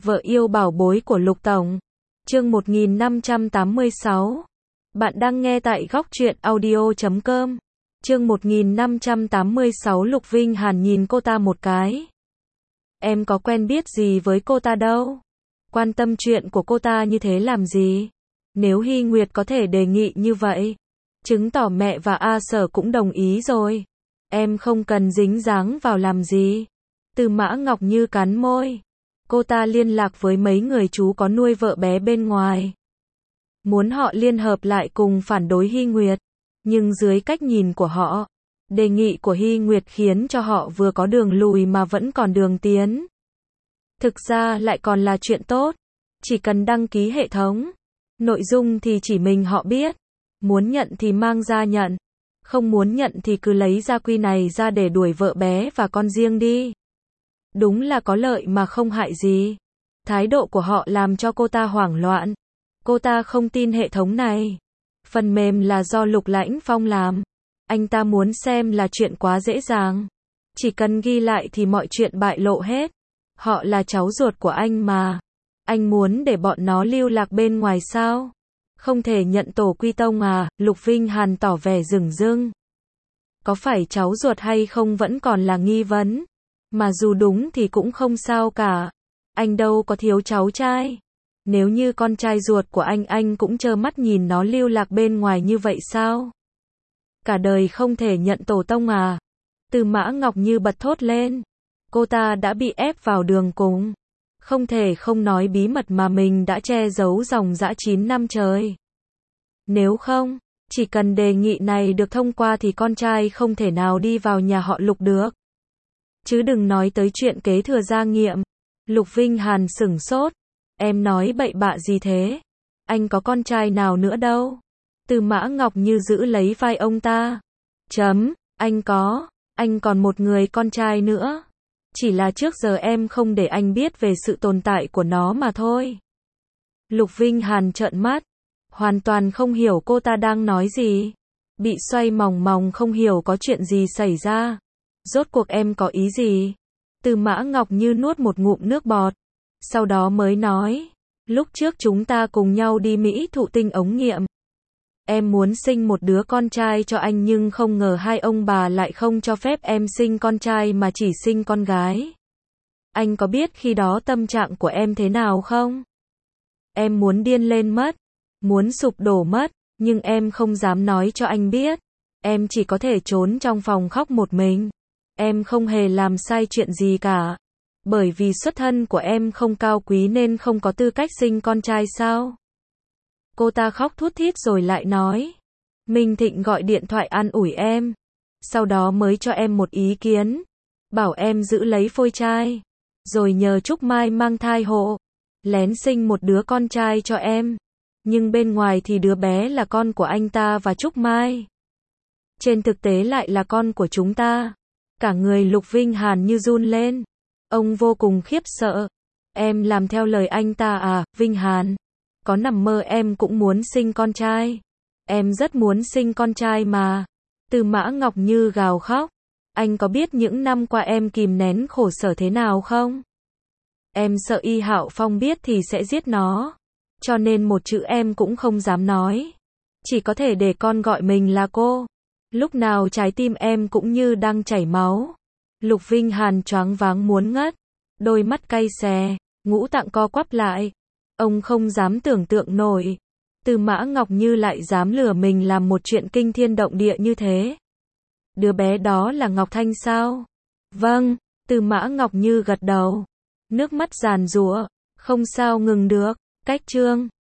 Vợ yêu bảo bối của Lục Tổng. Chương 1586. Bạn đang nghe tại góc truyện audio.com. Chương 1586. Lục Vinh Hàn nhìn cô ta một cái. Em có quen biết gì với cô ta đâu. Quan tâm chuyện của cô ta như thế làm gì? Nếu Hy Nguyệt có thể đề nghị như vậy, chứng tỏ mẹ và A Sở cũng đồng ý rồi. Em không cần dính dáng vào làm gì. Từ Mã Ngọc Như cắn môi. Cô ta liên lạc với mấy người chú có nuôi vợ bé bên ngoài. Muốn họ liên hợp lại cùng phản đối Hy Nguyệt. Nhưng dưới cách nhìn của họ, đề nghị của Hy Nguyệt khiến cho họ vừa có đường lùi mà vẫn còn đường tiến. Thực ra lại còn là chuyện tốt. Chỉ cần đăng ký hệ thống. Nội dung thì chỉ mình họ biết. Muốn nhận thì mang ra nhận. Không muốn nhận thì cứ lấy gia quy này ra để đuổi vợ bé và con riêng đi. Đúng là có lợi mà không hại gì. Thái độ của họ làm cho cô ta hoảng loạn. Cô ta không tin hệ thống này. Phần mềm là do Lục Lãnh Phong làm. Anh ta muốn xem là chuyện quá dễ dàng. Chỉ cần ghi lại thì mọi chuyện bại lộ hết. Họ là cháu ruột của anh mà. Anh muốn để bọn nó lưu lạc bên ngoài sao? Không thể nhận tổ quy tông à? Lục Vinh Hàn tỏ vẻ dửng dưng. Có phải cháu ruột hay không vẫn còn là nghi vấn. Mà dù đúng thì cũng không sao cả. Anh đâu có thiếu cháu trai. Nếu như con trai ruột của anh cũng trơ mắt nhìn nó lưu lạc bên ngoài như vậy sao? Cả đời không thể nhận tổ tông à? Từ Mã Ngọc Như bật thốt lên. Cô ta đã bị ép vào đường cùng. Không thể không nói bí mật mà mình đã che giấu dòng dã 9 năm trời. Nếu không, chỉ cần đề nghị này được thông qua thì con trai không thể nào đi vào nhà họ Lục được. Chứ đừng nói tới chuyện kế thừa gia nghiệp. Lục Vinh Hàn sửng sốt. Em nói bậy bạ gì thế? Anh có con trai nào nữa đâu? Từ Mã Ngọc Như giữ lấy vai ông ta. Anh còn một người con trai nữa. Chỉ là trước giờ em không để anh biết về sự tồn tại của nó mà thôi. Lục Vinh Hàn trợn mắt. Hoàn toàn không hiểu cô ta đang nói gì. Bị xoay mòng mòng không hiểu có chuyện gì xảy ra. Rốt cuộc em có ý gì? Từ Mã Ngọc Như nuốt một ngụm nước bọt. Sau đó mới nói. Lúc trước chúng ta cùng nhau đi Mỹ thụ tinh ống nghiệm. Em muốn sinh một đứa con trai cho anh nhưng không ngờ hai ông bà lại không cho phép em sinh con trai mà chỉ sinh con gái. Anh có biết khi đó tâm trạng của em thế nào không? Em muốn điên lên mất. Muốn sụp đổ mất. Nhưng em không dám nói cho anh biết. Em chỉ có thể trốn trong phòng khóc một mình. Em không hề làm sai chuyện gì cả. Bởi vì xuất thân của em không cao quý nên không có tư cách sinh con trai sao? Cô ta khóc thút thít rồi lại nói. Minh Thịnh gọi điện thoại an ủi em. Sau đó mới cho em một ý kiến. Bảo em giữ lấy phôi trai. Rồi nhờ Trúc Mai mang thai hộ. Lén sinh một đứa con trai cho em. Nhưng bên ngoài thì đứa bé là con của anh ta và Trúc Mai. Trên thực tế lại là con của chúng ta. Cả người Lục Vinh Hàn như run lên. Ông vô cùng khiếp sợ. Em làm theo lời anh ta à, Vinh Hàn? Có nằm mơ em cũng muốn sinh con trai. Em rất muốn sinh con trai mà. Từ Mã Ngọc Như gào khóc. Anh có biết những năm qua em kìm nén khổ sở thế nào không? Em sợ Y Hạo Phong biết thì sẽ giết nó. Cho nên một chữ em cũng không dám nói. Chỉ có thể để con gọi mình là cô. Lúc nào trái tim em cũng như đang chảy máu. Lục Vinh Hàn choáng váng muốn ngất. Đôi mắt cay xè, ngũ tạng co quắp lại. Ông không dám tưởng tượng nổi. Từ Mã Ngọc Như lại dám lừa mình làm một chuyện kinh thiên động địa như thế. Đứa bé đó là Ngọc Thanh sao? Vâng, Từ Mã Ngọc Như gật đầu. Nước mắt giàn giụa. Không sao ngừng được. Cách chương